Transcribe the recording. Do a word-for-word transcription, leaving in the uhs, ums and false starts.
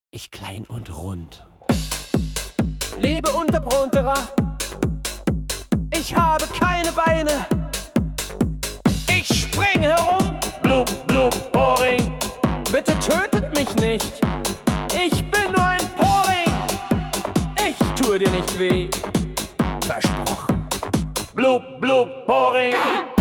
ich klein und rund. Lebe unter Brunterer, ich habe keine Beine. Ich spring herum, Blub, blub, Boring. bitte tötet mich nicht. Ich bin nur ein Poring, ich tue dir nicht weh. Versprochen. Blub, blub, Boring.